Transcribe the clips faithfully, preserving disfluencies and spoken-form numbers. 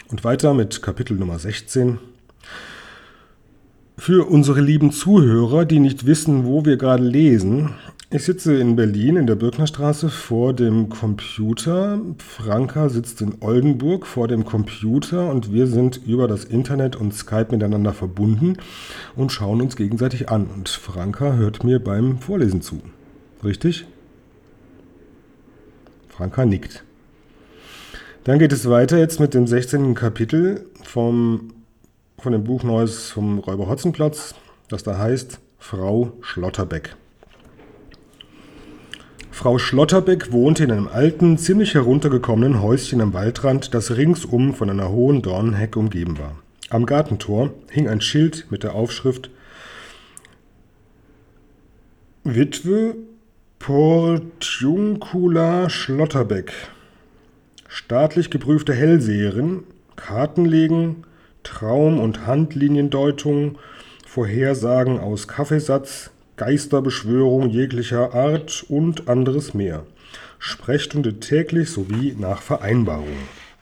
Und weiter mit Kapitel Nummer sechzehn. Für unsere lieben Zuhörer, die nicht wissen, wo wir gerade lesen: Ich sitze in Berlin in der Birknerstraße vor dem Computer. Franka sitzt in Oldenburg vor dem Computer und wir sind über das Internet und Skype miteinander verbunden und schauen uns gegenseitig an. Und Franka hört mir beim Vorlesen zu. Richtig? Franka nickt. Dann geht es weiter jetzt mit dem sechzehnten Kapitel vom, von dem Buch Neues vom Räuber Hotzenplotz, das da heißt Frau Schlotterbeck. Frau Schlotterbeck wohnte in einem alten, ziemlich heruntergekommenen Häuschen am Waldrand, das ringsum von einer hohen Dornenhecke umgeben war. Am Gartentor hing ein Schild mit der Aufschrift Witwe Portiuncula Schlotterbeck. Staatlich geprüfte Hellseherin, Kartenlegen, Traum- und Handliniendeutung, Vorhersagen aus Kaffeesatz, Geisterbeschwörung jeglicher Art und anderes mehr. Sprechstunde täglich sowie nach Vereinbarung.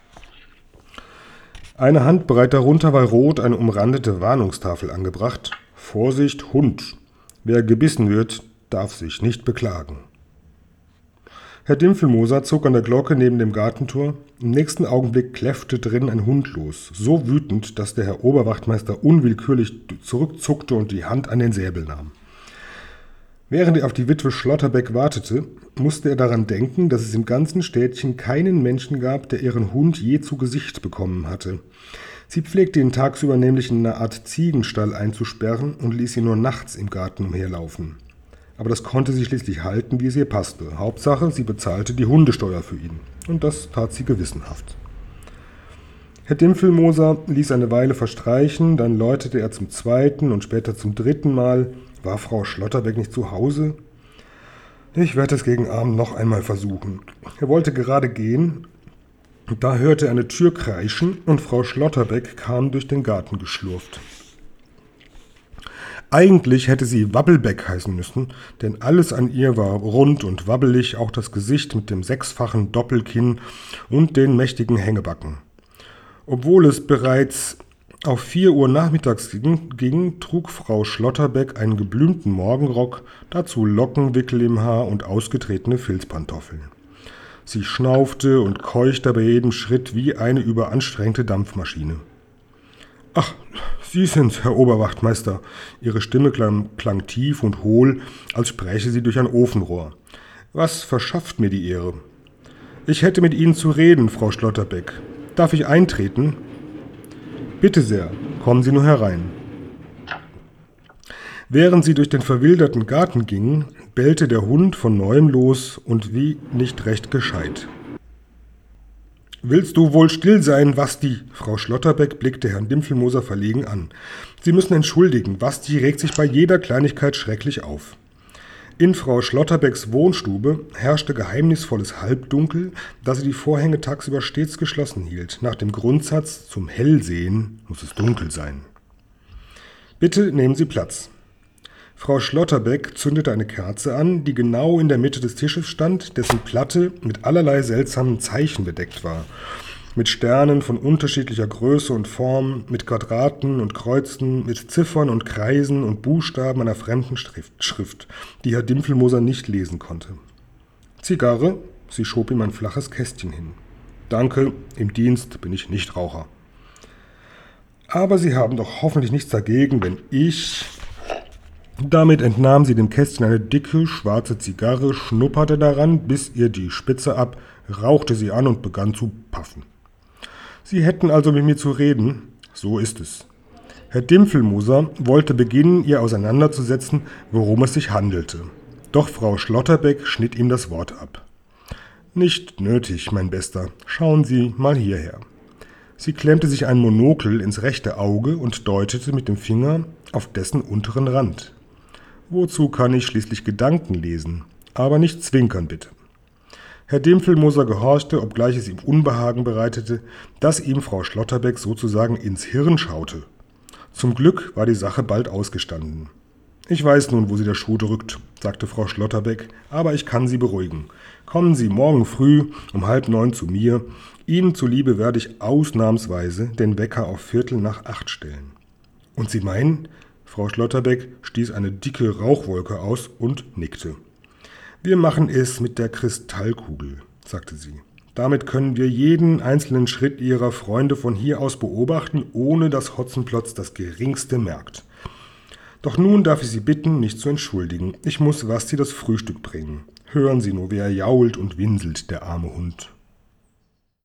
Eine Handbreit darunter war rot eine umrandete Warnungstafel angebracht. Vorsicht, Hund. Wer gebissen wird, darf sich nicht beklagen. Herr Dimpfelmoser zog an der Glocke neben dem Gartentor. Im nächsten Augenblick kläffte drin ein Hund los, so wütend, dass der Herr Oberwachtmeister unwillkürlich zurückzuckte und die Hand an den Säbel nahm. Während er auf die Witwe Schlotterbeck wartete, musste er daran denken, dass es im ganzen Städtchen keinen Menschen gab, der ihren Hund je zu Gesicht bekommen hatte. Sie pflegte ihn tagsüber nämlich in einer Art Ziegenstall einzusperren und ließ ihn nur nachts im Garten umherlaufen. Aber das konnte sie schließlich halten, wie es ihr passte. Hauptsache, sie bezahlte die Hundesteuer für ihn. Und das tat sie gewissenhaft. Herr Dimpfelmoser ließ eine Weile verstreichen, dann läutete er zum zweiten und später zum dritten Mal. War Frau Schlotterbeck nicht zu Hause? Ich werde es gegen Abend noch einmal versuchen. Er wollte gerade gehen, da hörte er eine Tür kreischen und Frau Schlotterbeck kam durch den Garten geschlurft. Eigentlich hätte sie Wabbelbeck heißen müssen, denn alles an ihr war rund und wabbelig, auch das Gesicht mit dem sechsfachen Doppelkinn und den mächtigen Hängebacken. Obwohl es bereits auf vier Uhr nachmittags ging, ging, trug Frau Schlotterbeck einen geblümten Morgenrock, dazu Lockenwickel im Haar und ausgetretene Filzpantoffeln. Sie schnaufte und keuchte bei jedem Schritt wie eine überanstrengte Dampfmaschine. »Ach, Sie sind's, Herr Oberwachtmeister.« Ihre Stimme klang, klang tief und hohl, als spräche sie durch ein Ofenrohr. »Was verschafft mir die Ehre?« »Ich hätte mit Ihnen zu reden, Frau Schlotterbeck. Darf ich eintreten?« »Bitte sehr, kommen Sie nur herein.« Während sie durch den verwilderten Garten gingen, bellte der Hund von neuem los und wie nicht recht gescheit. »Willst du wohl still sein, Wasti?« Frau Schlotterbeck blickte Herrn Dimpfelmoser verlegen an. »Sie müssen entschuldigen, Wasti regt sich bei jeder Kleinigkeit schrecklich auf.« In Frau Schlotterbecks Wohnstube herrschte geheimnisvolles Halbdunkel, da sie die Vorhänge tagsüber stets geschlossen hielt. Nach dem Grundsatz, zum Hellsehen muss es dunkel sein. »Bitte nehmen Sie Platz.« Frau Schlotterbeck zündete eine Kerze an, die genau in der Mitte des Tisches stand, dessen Platte mit allerlei seltsamen Zeichen bedeckt war. Mit Sternen von unterschiedlicher Größe und Form, mit Quadraten und Kreuzen, mit Ziffern und Kreisen und Buchstaben einer fremden Schrift, Schrift, die Herr Dimpfelmoser nicht lesen konnte. »Zigarre?« Sie schob ihm ein flaches Kästchen hin. »Danke, im Dienst bin ich Nichtraucher.« »Aber Sie haben doch hoffentlich nichts dagegen, wenn ich...« Damit entnahm sie dem Kästchen eine dicke, schwarze Zigarre, schnupperte daran, biss ihr die Spitze ab, rauchte sie an und begann zu paffen. »Sie hätten also mit mir zu reden?« »So ist es.« Herr Dimpfelmoser wollte beginnen, ihr auseinanderzusetzen, worum es sich handelte. Doch Frau Schlotterbeck schnitt ihm das Wort ab. »Nicht nötig, mein Bester. Schauen Sie mal hierher.« Sie klemmte sich ein Monokel ins rechte Auge und deutete mit dem Finger auf dessen unteren Rand. »Wozu kann ich schließlich Gedanken lesen? Aber nicht zwinkern, bitte.« Herr Dimpfelmoser gehorchte, obgleich es ihm Unbehagen bereitete, dass ihm Frau Schlotterbeck sozusagen ins Hirn schaute. Zum Glück war die Sache bald ausgestanden. »Ich weiß nun, wo Sie der Schuh drückt«, sagte Frau Schlotterbeck, »aber ich kann Sie beruhigen. Kommen Sie morgen früh um halb neun zu mir. Ihnen zuliebe werde ich ausnahmsweise den Wecker auf Viertel nach acht stellen.« »Und Sie meinen?« Frau Schlotterbeck stieß eine dicke Rauchwolke aus und nickte. »Wir machen es mit der Kristallkugel«, sagte sie. »Damit können wir jeden einzelnen Schritt Ihrer Freunde von hier aus beobachten, ohne dass Hotzenplotz das Geringste merkt. Doch nun darf ich Sie bitten, mich zu entschuldigen. Ich muss Wasti das Frühstück bringen. Hören Sie nur, wie er jault und winselt, der arme Hund.«